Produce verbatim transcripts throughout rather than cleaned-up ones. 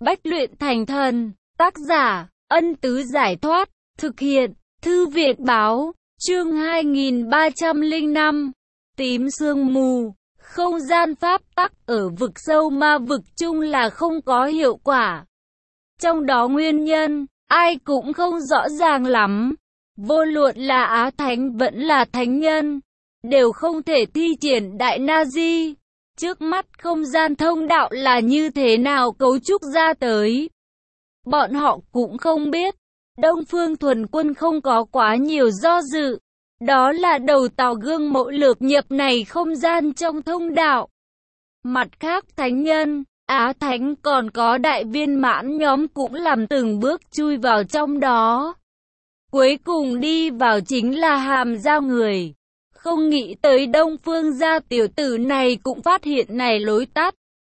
Bách luyện thành thần. Tác giả, Ân Tứ Giải Thoát. Thực hiện, Thư Viện Báo. Chương hai nghìn ba trăm lẻ năm. Tím sương mù. Không gian pháp tắc ở vực sâu ma vực chung là không có hiệu quả. Trong đó nguyên nhân, ai cũng không rõ ràng lắm. Vô luận là Á Thánh vẫn là Thánh Nhân, đều không thể thi triển Đại Na Di. Trước mắt không gian thông đạo là như thế nào cấu trúc ra tới, bọn họ cũng không biết. Đông Phương Thuần Quân không có quá nhiều do dự. Đó là đầu tàu gương mẫu lược nhập này không gian trong thông đạo. Mặt khác Thánh Nhân, Á Thánh còn có đại viên mãn nhóm cũng làm từng bước chui vào trong đó. Cuối cùng đi vào chính là Hàm Giao người. Không nghĩ tới Đông Phương gia tiểu tử này cũng phát hiện này lối tắt.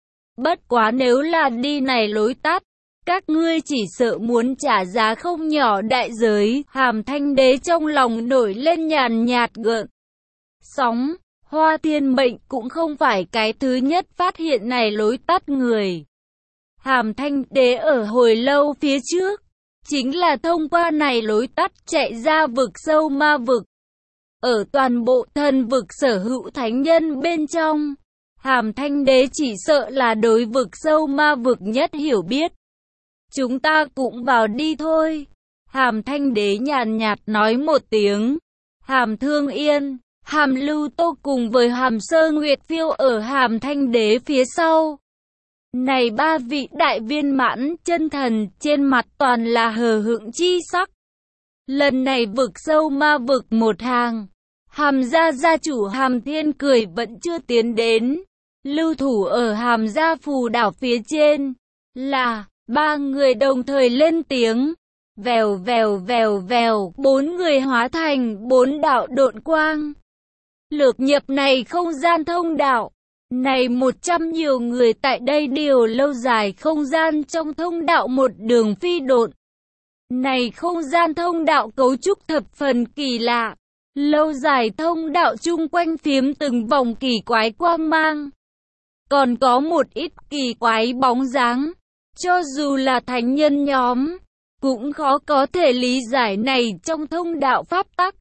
Bất quá nếu là đi này lối tắt, các ngươi chỉ sợ muốn trả giá không nhỏ đại giới. Hàm Thanh Đế trong lòng nổi lên nhàn nhạt gợn sóng. Hoa Thiên Mệnh cũng không phải cái thứ nhất phát hiện này lối tắt người. Hàm Thanh Đế ở hồi lâu phía trước, chính là thông qua này lối tắt chạy ra vực sâu ma vực. Ở toàn bộ thần vực sở hữu thánh nhân bên trong, Hàm Thanh Đế chỉ sợ là đối vực sâu ma vực nhất hiểu biết. Chúng ta cũng vào đi thôi. Hàm Thanh Đế nhàn nhạt nói một tiếng. Hàm Thương Yên, Hàm Lưu Tô cùng với Hàm Sơ Nguyệt phiêu ở Hàm Thanh Đế phía sau. Này ba vị đại viên mãn chân thần trên mặt toàn là hờ hững chi sắc. Lần này vực sâu ma vực một hàng, Hàm gia gia chủ Hàm Thiên Cười vẫn chưa tiến đến. Lưu thủ ở Hàm gia phù đảo phía trên là ba người đồng thời lên tiếng. Vèo vèo vèo vèo, bốn người hóa thành bốn đạo độn quang. Lược nhập này không gian thông đạo. Này một trăm nhiều người tại đây đều lâu dài không gian trong thông đạo một đường phi độn. Này không gian thông đạo cấu trúc thập phần kỳ lạ. Lâu dài thông đạo chung quanh phiếm từng vòng kỳ quái quang mang. Còn có một ít kỳ quái bóng dáng. Cho dù là thánh nhân nhóm, cũng khó có thể lý giải này trong thông đạo pháp tắc.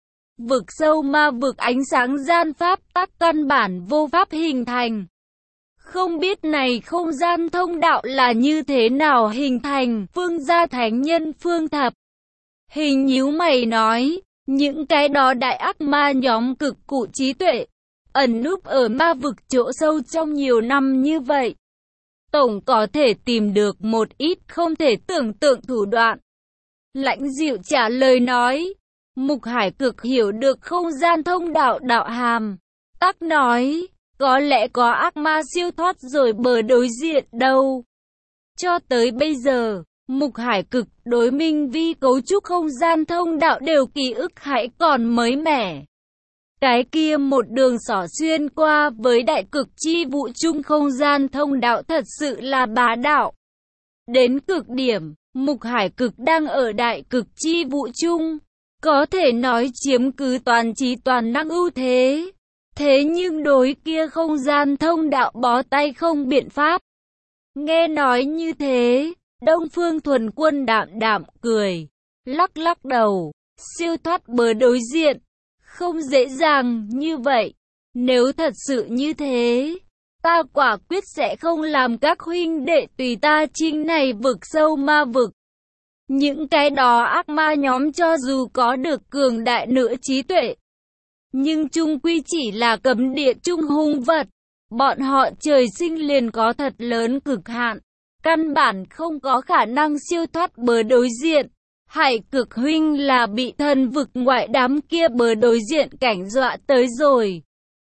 Vực sâu ma vực ánh sáng gian pháp tắc căn bản vô pháp hình thành. Không biết này không gian thông đạo là như thế nào hình thành. Phương gia thánh nhân Phương Thập Hình nhíu mày nói, những cái đó đại ác ma nhóm cực cụ trí tuệ, ẩn núp ở ma vực chỗ sâu trong nhiều năm như vậy, tổng có thể tìm được một ít không thể tưởng tượng thủ đoạn. Lãnh Diệu trả lời nói. Mục Hải Cực hiểu được không gian thông đạo đạo hàm. Tắc nói, có lẽ có ác ma siêu thoát rồi bờ đối diện đâu. Cho tới bây giờ, Mục Hải Cực đối minh vi cấu trúc không gian thông đạo đều ký ức hãy còn mới mẻ. Cái kia một đường xỏ xuyên qua với đại cực chi vũ chung không gian thông đạo thật sự là bá đạo. Đến cực điểm, Mục Hải Cực đang ở đại cực chi vũ chung, có thể nói chiếm cứ toàn trí toàn năng ưu thế. Thế nhưng đối kia không gian thông đạo bó tay không biện pháp. Nghe nói như thế, Đông Phương Thuần Quân đạm đạm cười, lắc lắc đầu, siêu thoát bờ đối diện. Không dễ dàng như vậy. Nếu thật sự như thế, ta quả quyết sẽ không làm các huynh đệ tùy ta chinh này vực sâu ma vực. Những cái đó ác ma nhóm cho dù có được cường đại nữa trí tuệ, nhưng chung quy chỉ là cấm địa trung hung vật. Bọn họ trời sinh liền có thật lớn cực hạn, căn bản không có khả năng siêu thoát bờ đối diện. Hải Cực huynh là bị thần vực ngoại đám kia bờ đối diện cảnh dọa tới rồi.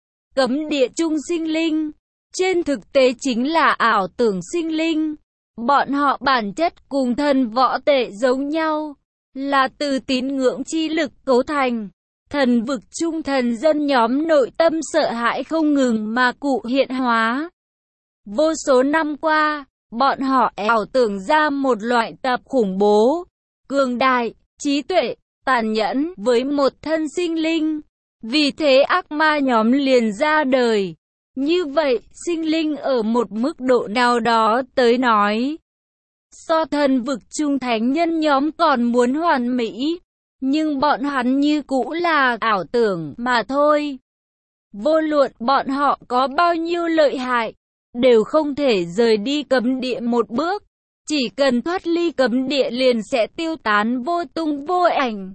Cấm địa trung sinh linh, trên thực tế chính là ảo tưởng sinh linh. Bọn họ bản chất cùng thần võ tệ giống nhau, là từ tín ngưỡng chi lực cấu thành. Thần vực trung thần dân nhóm nội tâm sợ hãi không ngừng mà cụ hiện hóa. Vô số năm qua, bọn họ ảo tưởng ra một loại tập khủng bố, cường đại, trí tuệ, tàn nhẫn với một thân sinh linh. Vì thế ác ma nhóm liền ra đời. Như vậy, sinh linh ở một mức độ nào đó tới nói, So thần vực trung thánh nhân nhóm còn muốn hoàn mỹ, nhưng bọn hắn như cũ là ảo tưởng mà thôi. Vô luận bọn họ có bao nhiêu lợi hại, đều không thể rời đi cấm địa một bước. Chỉ cần thoát ly cấm địa liền sẽ tiêu tán vô tung vô ảnh.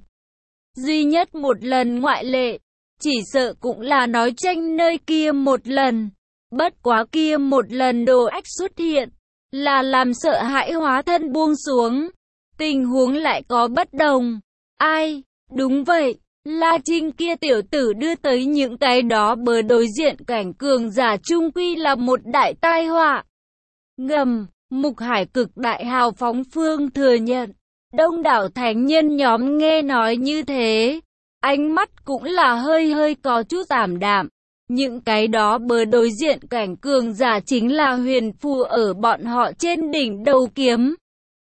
Duy nhất một lần ngoại lệ, chỉ sợ cũng là nói tranh nơi kia một lần. Bất quá kia một lần đồ ách xuất hiện, là làm sợ hãi hóa thân buông xuống. Tình huống lại có bất đồng. Ai? Đúng vậy, La Trinh kia tiểu tử đưa tới những cái đó bờ đối diện cảnh cường giả trung quy là một đại tai họa. Ngầm, Mục Hải cực đại hào phóng phương thừa nhận. Đông đảo thánh nhân nhóm nghe nói như thế, ánh mắt cũng là hơi hơi có chút ảm đạm. Những cái đó bờ đối diện cảnh cường giả chính là huyền phù ở bọn họ trên đỉnh đầu kiếm.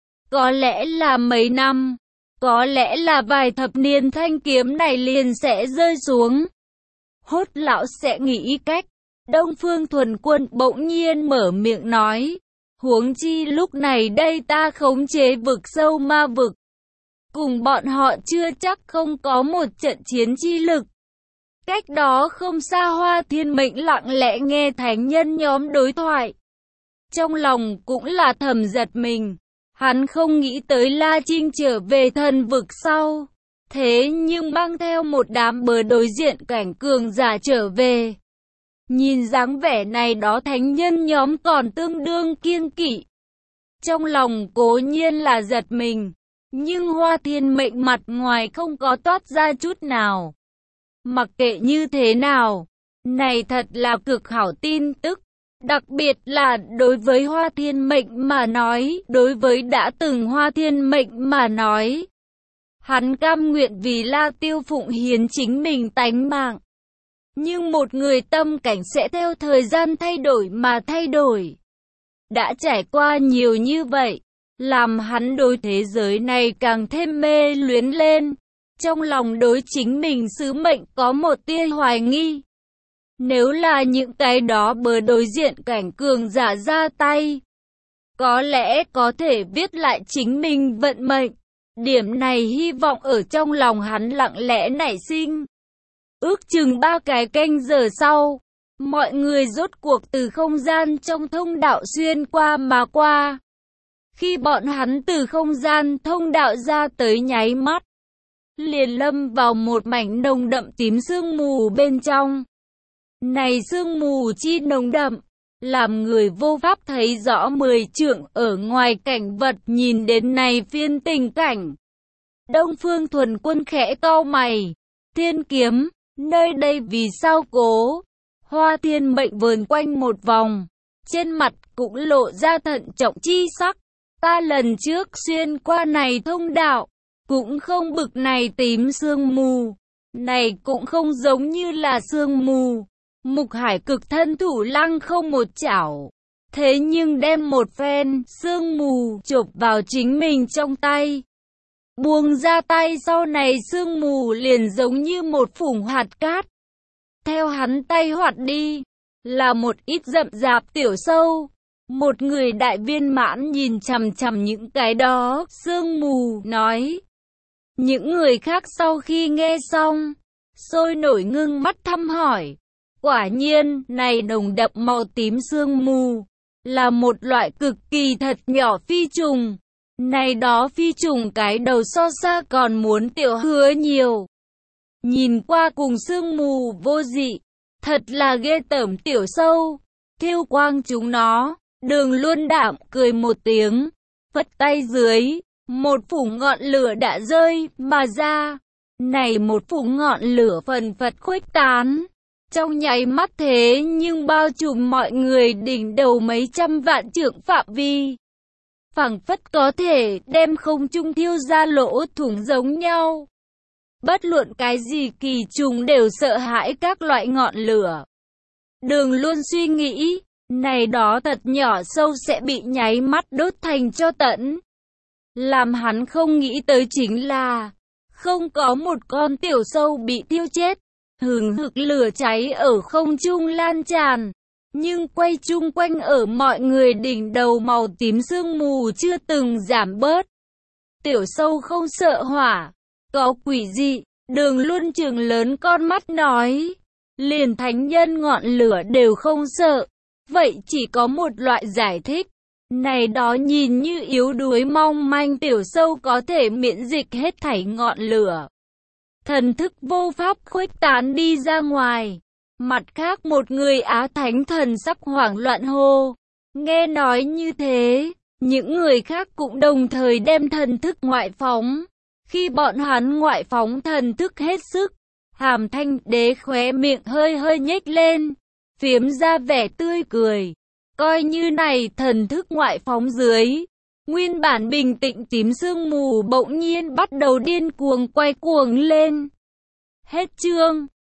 Có lẽ là mấy năm, có lẽ là vài thập niên thanh kiếm này liền sẽ rơi xuống. Hốt lão sẽ nghĩ cách. Đông Phương Thuần Quân bỗng nhiên mở miệng nói. Huống chi lúc này đây ta khống chế vực sâu ma vực. Cùng bọn họ chưa chắc không có một trận chiến chi lực. Cách đó không xa Hoa Thiên Mệnh lặng lẽ nghe thánh nhân nhóm đối thoại. Trong lòng cũng là thầm giật mình. Hắn không nghĩ tới La Trinh trở về thần vực sau. Thế nhưng mang theo một đám bờ đối diện cảnh cường giả trở về. Nhìn dáng vẻ này đó thánh nhân nhóm còn tương đương kiêng kỵ. Trong lòng cố nhiên là giật mình. Nhưng Hoa Thiên Mệnh mặt ngoài không có toát ra chút nào. Mặc kệ như thế nào, này thật là cực hảo tin tức. Đặc biệt là đối với Hoa Thiên Mệnh mà nói, đối với đã từng Hoa Thiên Mệnh mà nói. Hắn cam nguyện vì La Tiêu phụng hiến chính mình tánh mạng. Nhưng một người tâm cảnh sẽ theo thời gian thay đổi mà thay đổi. Đã trải qua nhiều như vậy, làm hắn đối thế giới này càng thêm mê luyến lên. Trong lòng đối chính mình sứ mệnh có một tia hoài nghi. Nếu là những cái đó bờ đối diện cảnh cường giả ra tay, có lẽ có thể viết lại chính mình vận mệnh. Điểm này hy vọng ở trong lòng hắn lặng lẽ nảy sinh. Ước chừng ba cái canh giờ sau, mọi người rốt cuộc từ không gian trong thông đạo xuyên qua mà qua. Khi bọn hắn từ không gian thông đạo ra tới nháy mắt, liền lâm vào một mảnh nồng đậm tím sương mù bên trong. Này sương mù chi nồng đậm, làm người vô pháp thấy rõ mười trượng ở ngoài cảnh vật nhìn đến này phiên tình cảnh. Đông Phương Thuần Quân khẽ cau mày, thiên kiếm, nơi đây vì sao cố? Hoa Thiên Mệnh vờn quanh một vòng, trên mặt cũng lộ ra thận trọng chi sắc. Ta lần trước xuyên qua này thông đạo, cũng không bực này tím sương mù, này cũng không giống như là sương mù. Mục Hải cực thân thủ lăng không một chảo, thế nhưng đem một phen sương mù chộp vào chính mình trong tay. Buông ra tay sau này sương mù liền giống như một phủng hạt cát. Theo hắn tay hoạt đi, là một ít rậm rạp tiểu sâu. Một người đại viên mãn nhìn chằm chằm những cái đó, sương mù, nói. Những người khác sau khi nghe xong, sôi nổi ngưng mắt thăm hỏi. Quả nhiên, này nồng đậm màu tím sương mù, là một loại cực kỳ thật nhỏ phi trùng. Này đó phi trùng cái đầu so xa còn muốn tiểu hứa nhiều. Nhìn qua cùng sương mù vô dị, thật là ghê tởm tiểu sâu. Thiêu quang chúng nó, Đường Luân Đạm cười một tiếng, phất tay dưới, một phủ ngọn lửa đã rơi mà ra. Này một phủ ngọn lửa phần phật khuếch tán, trong nháy mắt thế nhưng bao trùm mọi người đỉnh đầu mấy trăm vạn trượng phạm vi. Phảng phất có thể đem không trung thiêu ra lỗ thủng giống nhau. Bất luận cái gì kỳ trùng đều sợ hãi các loại ngọn lửa. Đường luôn suy nghĩ, này đó thật nhỏ sâu sẽ bị nháy mắt đốt thành cho tẫn. Làm hắn không nghĩ tới chính là, không có một con tiểu sâu bị thiêu chết. Hừng hực lửa cháy ở không trung lan tràn, nhưng quay chung quanh ở mọi người đỉnh đầu màu tím sương mù chưa từng giảm bớt. Tiểu Sâu không sợ hỏa, có quỷ dị, Đường Luân trừng lớn con mắt nói, liền thánh nhân ngọn lửa đều không sợ, vậy chỉ có một loại giải thích. Này đó nhìn như yếu đuối mong manh Tiểu Sâu có thể miễn dịch hết thảy ngọn lửa. Thần thức vô pháp khuếch tán đi ra ngoài. Mặt khác một người Á Thánh thần sắc hoảng loạn hô. Nghe nói như thế, những người khác cũng đồng thời đem thần thức ngoại phóng. Khi bọn hắn ngoại phóng thần thức hết sức, Hàm Thanh Đế khóe miệng hơi hơi nhếch lên, phiếm ra vẻ tươi cười. Coi như này thần thức ngoại phóng dưới, nguyên bản bình tĩnh tím sương mù bỗng nhiên bắt đầu điên cuồng quay cuồng lên. Hết chương.